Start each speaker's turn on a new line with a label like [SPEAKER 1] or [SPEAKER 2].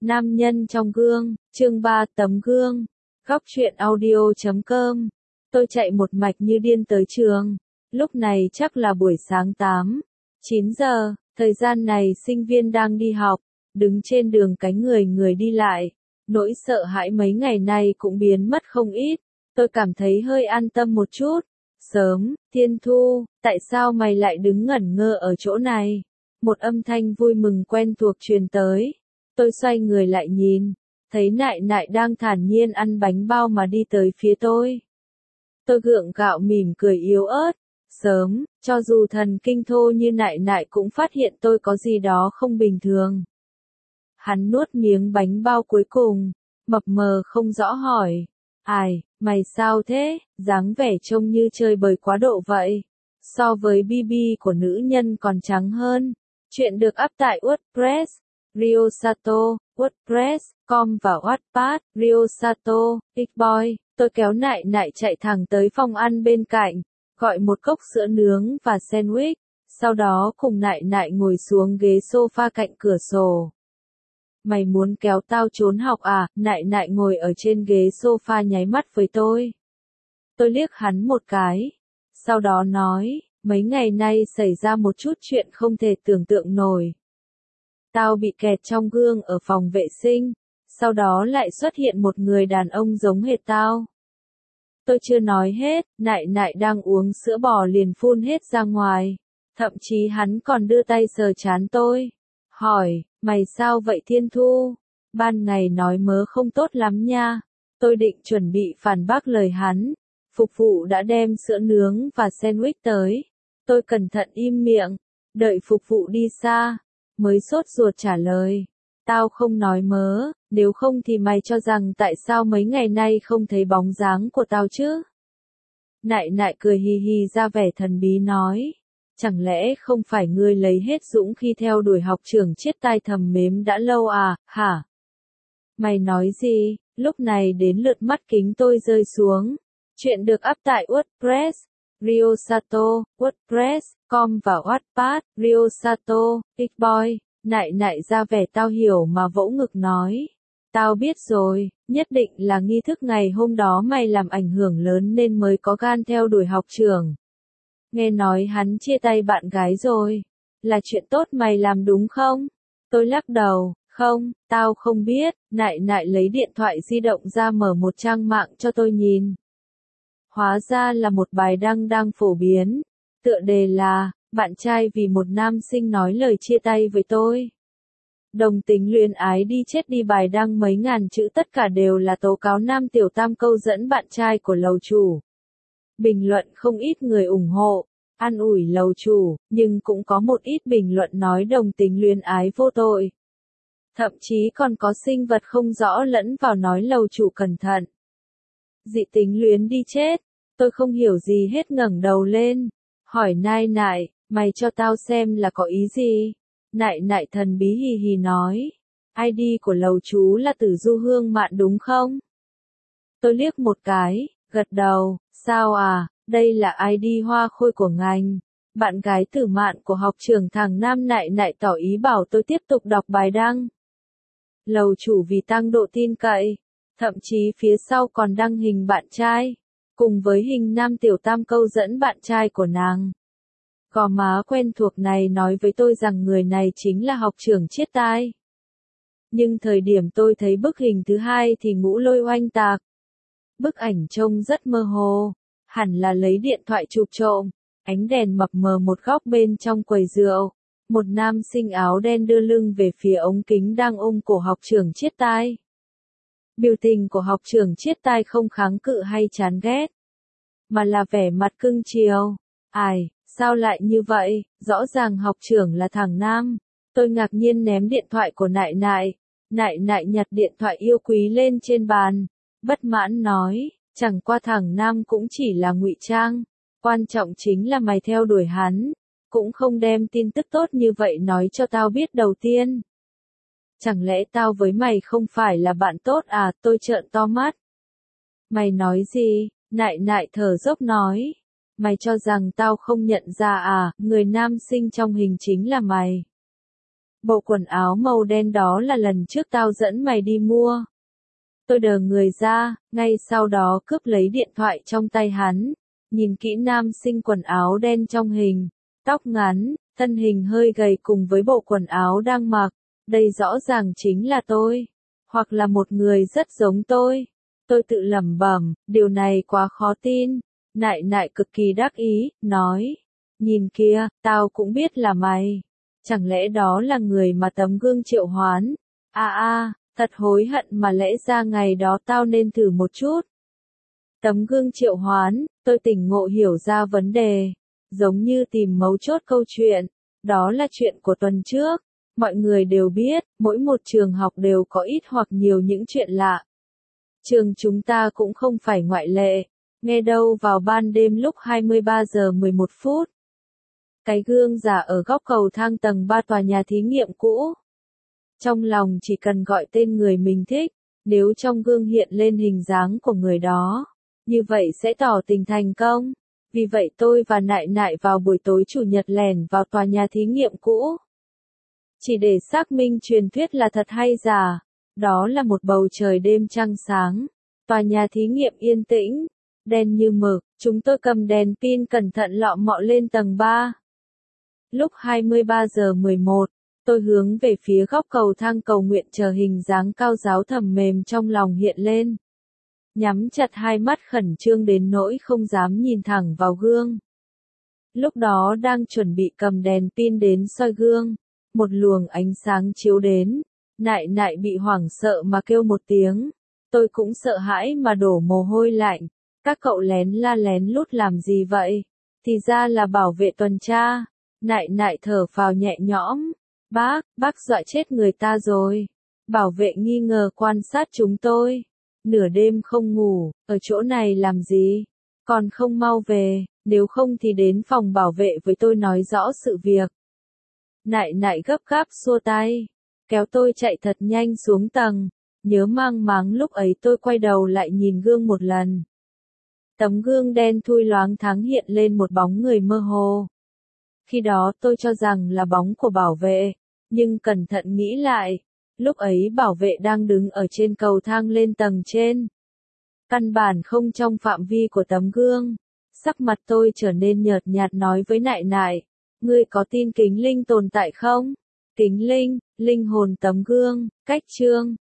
[SPEAKER 1] Nam nhân trong gương, chương 3 tấm gương, góc truyện audio.com. Tôi chạy một mạch như điên tới trường. Lúc này chắc là buổi sáng 9 giờ, thời gian này sinh viên đang đi học, đứng trên đường cánh người đi lại. Nỗi sợ hãi mấy ngày nay cũng biến mất không ít, tôi cảm thấy hơi an tâm một chút. Sớm, Thiên Thu, tại sao mày lại đứng ngẩn ngơ ở chỗ này? Một âm thanh vui mừng quen thuộc truyền tới. Tôi xoay người lại nhìn, thấy nại nại đang thản nhiên ăn bánh bao mà đi tới phía tôi. Tôi gượng gạo mỉm cười yếu ớt. Sớm, cho dù thần kinh thô như nại nại cũng phát hiện tôi có gì đó không bình thường. Hắn nuốt miếng bánh bao cuối cùng, mập mờ không rõ hỏi. Ai, mày sao thế, dáng vẻ trông như chơi bời quá độ vậy. So với BB của nữ nhân còn trắng hơn. Chuyện được up tại WordPress, Ryosato, WordPress.com và Wattpad, Ryosato, Xboy. Tôi kéo nại nại chạy thẳng tới phòng ăn bên cạnh, gọi một cốc sữa nướng và sandwich, sau đó cùng nại nại ngồi xuống ghế sofa cạnh cửa sổ. Mày muốn kéo tao trốn học à? Nại nại ngồi ở trên ghế sofa nháy mắt với tôi. Tôi liếc hắn một cái, sau đó nói, mấy ngày nay xảy ra một chút chuyện không thể tưởng tượng nổi. Tao bị kẹt trong gương ở phòng vệ sinh, sau đó lại xuất hiện một người đàn ông giống hệt tao. Tôi chưa nói hết, nại nại đang uống sữa bò liền phun hết ra ngoài. Thậm chí hắn còn đưa tay sờ trán tôi. Hỏi, mày sao vậy Thiên Thu? Ban ngày nói mớ không tốt lắm nha. Tôi định chuẩn bị phản bác lời hắn. Phục vụ đã đem sữa nướng và sandwich tới. Tôi cẩn thận im miệng, đợi phục vụ đi xa, mới sốt ruột trả lời. Tao không nói mớ, nếu không thì mày cho rằng tại sao mấy ngày nay không thấy bóng dáng của tao chứ? Nại nại cười hì hì ra vẻ thần bí nói. Chẳng lẽ không phải ngươi lấy hết dũng khi theo đuổi học trưởng chiết tai thầm mến đã lâu à, hả? Mày nói gì? Lúc này đến lượt mắt kính tôi rơi xuống. Chuyện được up tại WordPress, Ryosato, WordPress.com và Wattpad, Ryosato, Xboy. Nại nại ra vẻ tao hiểu mà vỗ ngực nói. Tao biết rồi, nhất định là nghi thức ngày hôm đó mày làm ảnh hưởng lớn nên mới có gan theo đuổi học trưởng. Nghe nói hắn chia tay bạn gái rồi. Là chuyện tốt mày làm đúng không? Tôi lắc đầu, không, tao không biết. Nại nại lấy điện thoại di động ra mở một trang mạng cho tôi nhìn. Hóa ra là một bài đăng đang phổ biến. Tựa đề là, bạn trai vì một nam sinh nói lời chia tay với tôi. Đồng tính luyến ái đi chết đi, bài đăng mấy ngàn chữ tất cả đều là tố cáo nam tiểu tam câu dẫn bạn trai của lầu chủ. Bình luận không ít người ủng hộ, an ủi lầu chủ, nhưng cũng có một ít bình luận nói đồng tính luyến ái vô tội. Thậm chí còn có sinh vật không rõ lẫn vào nói lầu chủ cẩn thận. Dị tính luyến đi chết, tôi không hiểu gì hết ngẩng đầu lên, hỏi nai nại, mày cho tao xem là có ý gì? Nại nại thần bí hì hì nói, ID của lầu chú là Tử Du Hương Mạn đúng không? Tôi liếc một cái, gật đầu, sao à, đây là ID hoa khôi của ngành. Bạn gái Tử Mạn của học trưởng thằng Nam. Nại nại tỏ ý bảo tôi tiếp tục đọc bài đăng. Lầu chủ vì tăng độ tin cậy, thậm chí phía sau còn đăng hình bạn trai, cùng với hình nam tiểu tam câu dẫn bạn trai của nàng. Gò má quen thuộc này nói với tôi rằng người này chính là học trưởng chiết tai. Nhưng thời điểm tôi thấy bức hình thứ hai thì ngũ lôi oanh tạc. Bức ảnh trông rất mơ hồ, hẳn là lấy điện thoại chụp trộm, ánh đèn mập mờ một góc bên trong quầy rượu. Một nam sinh áo đen đưa lưng về phía ống kính đang ôm cổ học trưởng chiết tai. Biểu tình của học trưởng chiết tai không kháng cự hay chán ghét, mà là vẻ mặt cưng chiều. Ai, sao lại như vậy, rõ ràng học trưởng là thằng nam. Tôi ngạc nhiên ném điện thoại của nại nại. Nại nại nhặt điện thoại yêu quý lên trên bàn, bất mãn nói, chẳng qua thằng nam cũng chỉ là ngụy trang. Quan trọng chính là mày theo đuổi hắn, cũng không đem tin tức tốt như vậy nói cho tao biết đầu tiên. Chẳng lẽ tao với mày không phải là bạn tốt à? Tôi trợn to mắt. Mày nói gì? Nại nại thở dốc nói. Mày cho rằng tao không nhận ra à, người nam sinh trong hình chính là mày. Bộ quần áo màu đen đó là lần trước tao dẫn mày đi mua. Tôi đờ người ra, ngay sau đó cướp lấy điện thoại trong tay hắn, nhìn kỹ nam sinh quần áo đen trong hình, tóc ngắn, thân hình hơi gầy cùng với bộ quần áo đang mặc, đây rõ ràng chính là tôi, hoặc là một người rất giống tôi. Tôi tự lẩm bẩm, điều này quá khó tin. Nại nại cực kỳ đắc ý, nói, nhìn kia, tao cũng biết là mày. Chẳng lẽ đó là người mà tấm gương triệu hoán? Thật hối hận mà lẽ ra ngày đó tao nên thử một chút. Tấm gương triệu hoán, tôi tỉnh ngộ hiểu ra vấn đề, giống như tìm mấu chốt câu chuyện, đó là chuyện của tuần trước. Mọi người đều biết, mỗi một trường học đều có ít hoặc nhiều những chuyện lạ. Trường chúng ta cũng không phải ngoại lệ, nghe đâu vào ban đêm lúc 23 giờ 11 phút. Cái gương giả ở góc cầu thang tầng 3 tòa nhà thí nghiệm cũ. Trong lòng chỉ cần gọi tên người mình thích, nếu trong gương hiện lên hình dáng của người đó, như vậy sẽ tỏ tình thành công. Vì vậy tôi và Nại Nại vào buổi tối chủ nhật lẻn vào tòa nhà thí nghiệm cũ. Chỉ để xác minh truyền thuyết là thật hay giả. Đó là một bầu trời đêm trăng sáng. Tòa nhà thí nghiệm yên tĩnh, đen như mực, chúng tôi cầm đèn pin cẩn thận lọ mọ lên tầng 3. Lúc 23 giờ 11, tôi hướng về phía góc cầu thang cầu nguyện chờ hình dáng cao giáo thầm mềm trong lòng hiện lên. Nhắm chặt hai mắt khẩn trương đến nỗi không dám nhìn thẳng vào gương. Lúc đó đang chuẩn bị cầm đèn pin đến soi gương, một luồng ánh sáng chiếu đến, Nại Nại bị hoảng sợ mà kêu một tiếng. Tôi cũng sợ hãi mà đổ mồ hôi lạnh. Các cậu lén la lén lút làm gì vậy? Thì ra là bảo vệ tuần tra. Nại Nại thở phào nhẹ nhõm. Bác dọa chết người ta rồi. Bảo vệ nghi ngờ quan sát chúng tôi. Nửa đêm không ngủ, ở chỗ này làm gì? Còn không mau về, nếu không thì đến phòng bảo vệ với tôi nói rõ sự việc. Nại Nại gấp gáp xua tay, kéo tôi chạy thật nhanh xuống tầng. Nhớ mang máng lúc ấy tôi quay đầu lại nhìn gương một lần. Tấm gương đen thui loáng thoáng hiện lên một bóng người mơ hồ. Khi đó tôi cho rằng là bóng của bảo vệ, nhưng cẩn thận nghĩ lại, lúc ấy bảo vệ đang đứng ở trên cầu thang lên tầng trên. Căn bản không trong phạm vi của tấm gương. Sắc mặt tôi trở nên nhợt nhạt nói với Nại Nại, ngươi có tin kính linh tồn tại không? Kính linh, linh hồn tấm gương, cách chương.